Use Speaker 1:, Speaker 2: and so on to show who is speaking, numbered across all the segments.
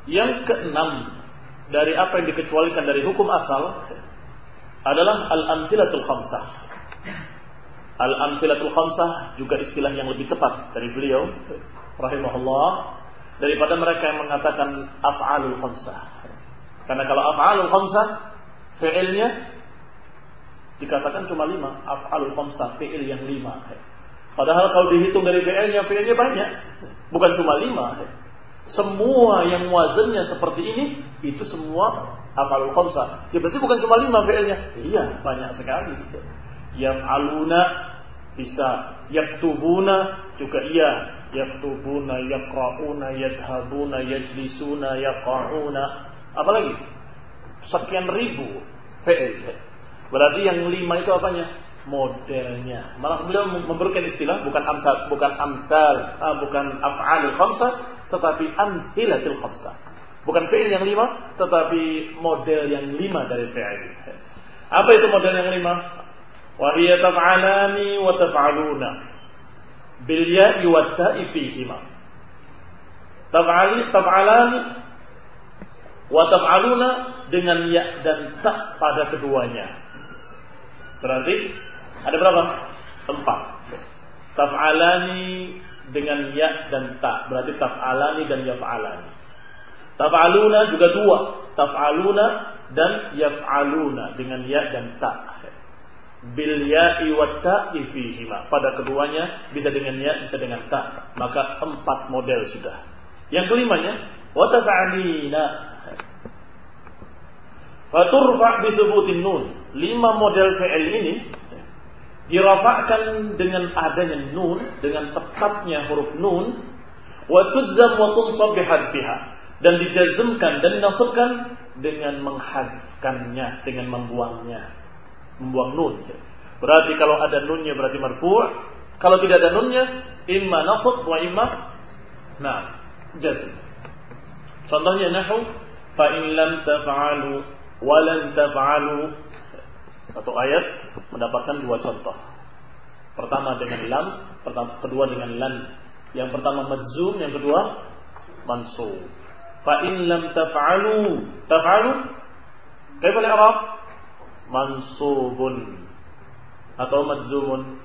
Speaker 1: Yang keenam dari apa yang dikecualikan dari hukum asal adalah al-amtsilatul khamsah. Al-amtsilatul khamsah juga istilah yang lebih tepat dari beliau rahimahullah daripada mereka yang mengatakan af'alul khamsah. Karena kalau af'alul khamsah fi'ilnya dikatakan cuma 5, af'alul khamsah fi'il yang 5. Padahal kalau dihitung dari fi'ilnya banyak, bukan cuma 5. Semua yang wazannya seperti ini itu semua af'alul khamsah. Ya berarti bukan cuma 5 fi'ilnya. Iya, banyak sekali. Yaf'aluna bisa, yaktubuna juga iya, yaktubuna, yaqra'una, yadhabuna, yajlisuna, yaqa'una. Apalagi sekian ribu fi'il. Berarti yang 5 itu apanya? Modelnya. Malah beliau memberikan istilah bukan af'alul khamsah, tetapi amtsilatul khamsah. Bukan fi'il yang 5, tetapi model yang 5 dari fi'il. Apa itu model yang 5? Wa hiya taf'alani wa taf'aluna bil ya'i wat ta'i fihima. Taf'alani wa taf'aluna dengan ya dan ta pada keduanya. Berarti ada berapa? 4. Taf'alani dengan ya dan ta, berarti taf'alani dan yaf'alani. Taf'aluna juga 2, taf'aluna dan yaf'aluna dengan ya dan ta. Bil ya'i wat ta'i fihima, pada keduanya bisa dengan ya, bisa dengan ta. Maka 4 model sudah. Yang kelimanya wa taf'alina faturfa bi thubutin nun. 5 model fi'il ini dirafa'kan dengan adanya nun, dengan tepatnya huruf nun, wa tuzzam wa tunsab bihadfiha, dan dijazmkan dan dinasabkan dengan menghadfkannya, dengan membuang nun. Berarti kalau ada nunnya berarti marfu', kalau tidak ada nunnya imma nasab wa imma jazm. Contohnya nahwu fa in lam taf'alu wa lan taf'alu. Satu ayat mendapatkan 2 contoh. Pertama dengan lam, kedua dengan lan. Yang pertama majzum, yang kedua mansub. Fa in lam taf'alu kaifa al-i'rab? Mansubun atau majzumun?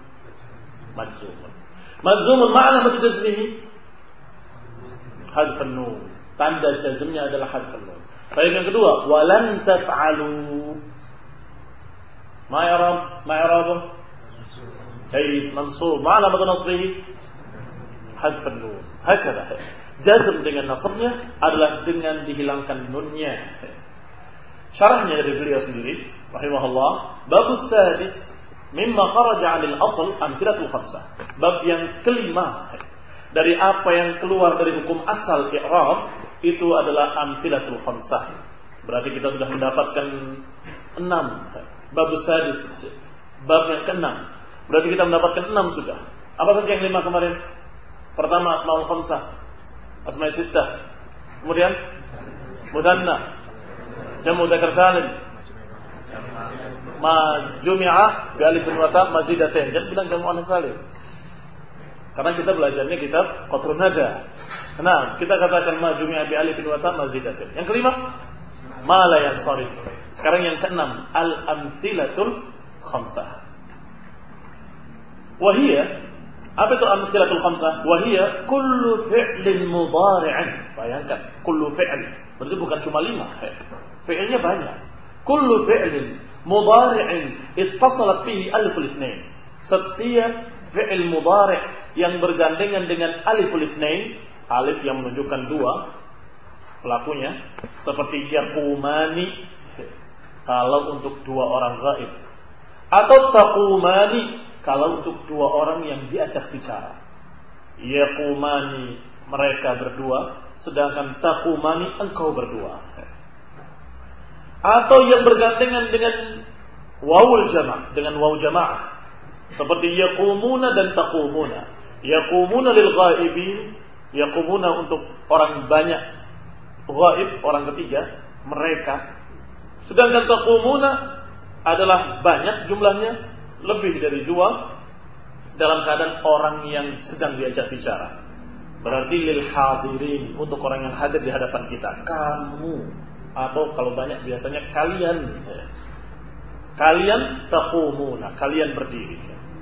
Speaker 1: Majzumun ma'na jazmihi hadfun nun. Tanda jazmnya adalah hadfun nun. Baik, yang kedua walan taf'alu ma'rab jayyid mansub ma'na nasbihi hadfun nun. Hakala jazm dengan nasabnya adalah dengan dihilangkan nunnya. Syarahnya dari beliau sendiri rahimahullah, babus sadis mimma kharaja 'anil asl amtsilatul khamsah. Bab yang kelima dari apa yang keluar dari hukum asal i'rab itu adalah amtsilatul khamsah. Berarti kita sudah mendapatkan 6. Babus sadis, bab yang ke-6. Berarti kita mendapatkan 6 sudah. Apa saja yang 5 kemarin? Pertama asmaul khamsah, asma'i sittah. Kemudian mudhanna, jamu dzakar salim, ma jumi'a bi alif wa ta mazidatain. Jangan bilang jamu annas salim. Karena kita belajarnya kitab Qatrun Nada. Nah, kita katakan ma jumi'a bi alif wa ta mazidatain. Yang kelima, ma la yansarif. Sekarang yang keenam, al-amtsilatul khamsah. Wa hiya, apa itu amtsilatul khamsah? Wa hiya kullu fi'lin mudhari'in. Bayangkan, kullu fi'l. Berarti bukan cuma 5. Fi'ilnya banyak. Kullu fi'lin mudhari'in ittasalat bihi aliful itsnain. Setiap fi'il mudhari' yang bergandengan dengan aliful itsnain, alif yang menunjukkan 2 pelakunya, seperti yaqumani kalau untuk 2 orang ghaib, atau taqumani kalau untuk 2 orang yang diajak bicara. Yaqumani mereka berdua, sedangkan taqumani engkau berdua. Atau yang bergandengan dengan wawul jama', dengan waw jama'ah, seperti yaqumuna dan taqumuna. Yaqumuna lil ghaibin, yaqumuna untuk orang banyak ghaib, orang ketiga, mereka. Sedangkan taqumuna adalah banyak jumlahnya, lebih dari 2, dalam keadaan orang yang sedang diajak bicara. Berarti lil hadirin, untuk orang yang hadir di hadapan kita. Kamu, atau kalau banyak biasanya kalian. Kalian taqumuna, kalian berdiri.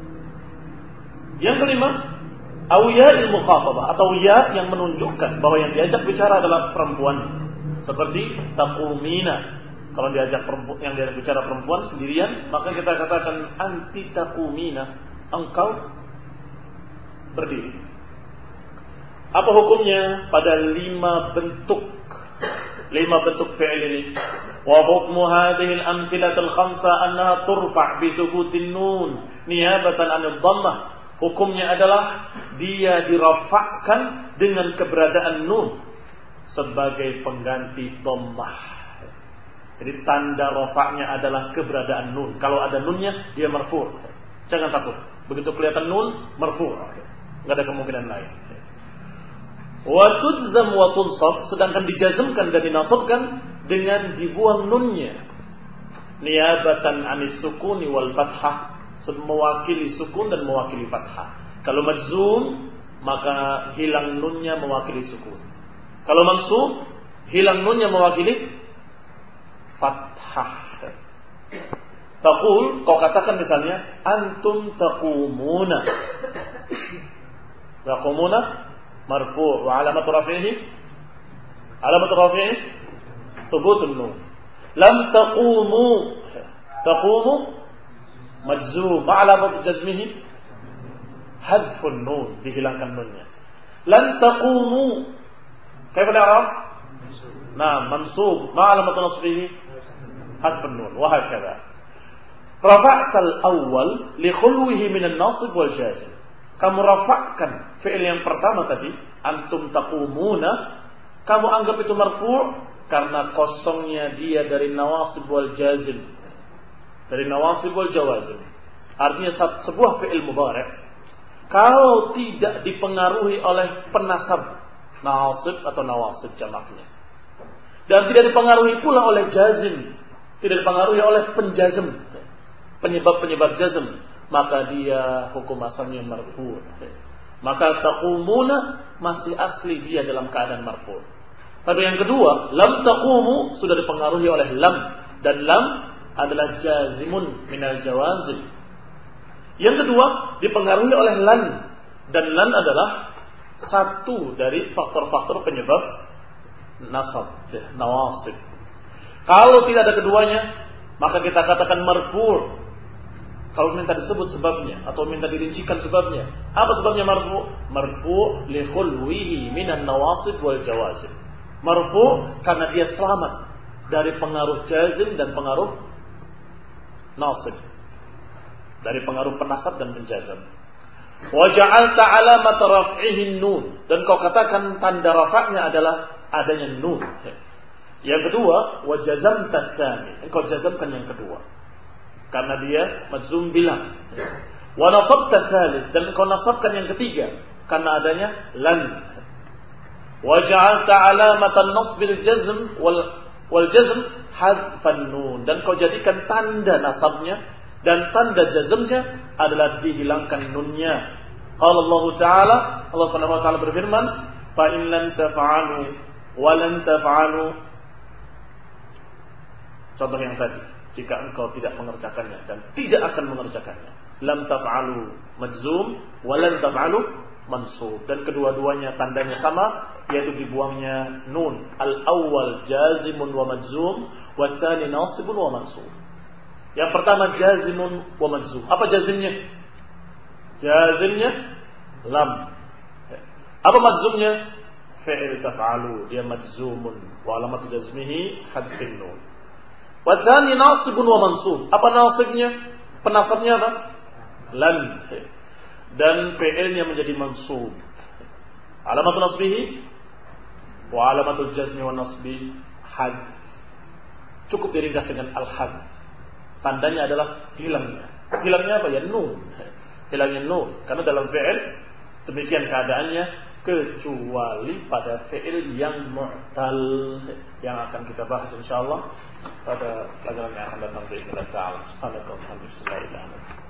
Speaker 1: Yang kelima, awiya'il mukhatabah, atau ya yang menunjukkan bahwa yang diajak bicara adalah perempuan. Seperti taqumina. Kalau yang diajak bicara perempuan sendirian, maka kita katakan anti taqumina, engkau berdiri. Apa hukumnya pada 5 bentuk fi'il ini? Wa hukmu hadhihi al-amthilatul khamsa annaha turfa' bi thubutin nun niyabatan 'anil dhammah. Hukumnya adalah dia dirafa'kan dengan keberadaan nun sebagai pengganti dhammah. Jadi tanda rafa'nya adalah keberadaan nun. Kalau ada nunnya dia marfu'. Jangan takut. Begitu kelihatan nun marfu'. Enggak ada kemungkinan lain. Wa tudzam wa tunsab, sedangkan dijazmkan dan dinasabkan dengan dibuang nunnya. Niyabatan 'anis sukuni wal fathah, mewakili sukun dan mewakili fathah. Kalau majzum maka hilang nunnya mewakili sukun. Kalau mansub hilang nunnya mewakili fathah. Taqul, kau katakan misalnya antum taqumuna. Taqumuna marfu' wa alamatu rafi'ihi thubutun nun. Lam taqumu majzum wa alamatu jazmihi hadfun nun, dihilangkan nunnya. Lan taqumu kaifa al-i'rab? Nah, mansub ma alamatu nasbihi hadfun nun wa hakadha. Rafa'tal awwal li khulwihi min an-nasib wal jazm. Kamu rafa'kan fi'il yang pertama tadi, antum taqumuna, kamu anggap itu marfu' karena kosongnya dia dari nawasib wal jazim. Dari nawasib wal jawazim. Artinya sebuah fi'il mudhari' kalau tidak dipengaruhi oleh penasab, nawasib atau nawasib jamaknya, dan tidak dipengaruhi pula oleh jazim, tidak dipengaruhi oleh penjazm, penyebab jazm, maka dia hukum asalnya marfu'. Maka taqumuna masih asli dia dalam keadaan marfu'. Tapi yang kedua, lam taqumu sudah dipengaruhi oleh lam, dan lam adalah jazimun minal jawazim. Yang kedua dipengaruhi oleh lan, dan lan adalah satu dari faktor-faktor penyebab nasab, nawasib. Kalau tidak ada keduanya, maka kita katakan marfu'. Kalau minta disebut sebabnya atau minta dirincikan sebabnya, apa sebabnya marfu'? Marfu' li khulwihi minan nawasib wal jawazim. Marfu' karena dia selamat dari pengaruh jazim dan pengaruh nasib, dari pengaruh penasab dan penjazam. Wa ja'alta 'alamat raf'ihi nun, dan kau katakan tanda rafa'nya adalah adanya nun. Yang kedua, wa jazamta tsani, engkau jazamkan yang kedua karena dia majzum bilang. Wa nasabta tsalits, dan engkau nasabkan yang ketiga karena adanya lan. Wa ja'alta 'alamatan nasbil jazm wal jazm hadfan nun, dan kau jadikan tanda nasabnya dan tanda jazmnya adalah dihilangkan nunnya. Qala Allah Ta'ala, Allah Subhanahu wa taala berfirman, fa in lam taf'alu wa lan taf'alu. Contoh yang tadi, jika engkau tidak mengerjakannya dan tidak akan mengerjakannya. Lam taf'alu majzum wa lan taf'alu mansub, dan kedua-duanya tandanya sama, yaitu dibuangnya nun. Al-awwal jazimun wa majzum, wa tsani nasibun wa mansub. Yang pertama jazimun wa majzum. Apa jazimnya? Jazimnya lam. Apa majzumnya? Fi'il taf'alu, dia majzumun wa alamatu jazmihi hadfun nun. Wa tsani nasibun wa mansub. Apa nasibnya? Penasabnya apa? Lan. Dan fi'ilnya menjadi mansub. Alamatul nasbihi wa alamatul jazmi wa nasbi hadf. Cukup diringkas dengan al-hadf. Tandanya adalah hilangnya. Hilangnya apa ya? Nun. Hilangnya nun. Karena dalam fi'il demikian keadaannya, kecuali pada fi'il yang mu'tal, yang akan kita bahas insyaallah pada pelajaran yang akan datang. Bismillah ta'ala. Subhanallah.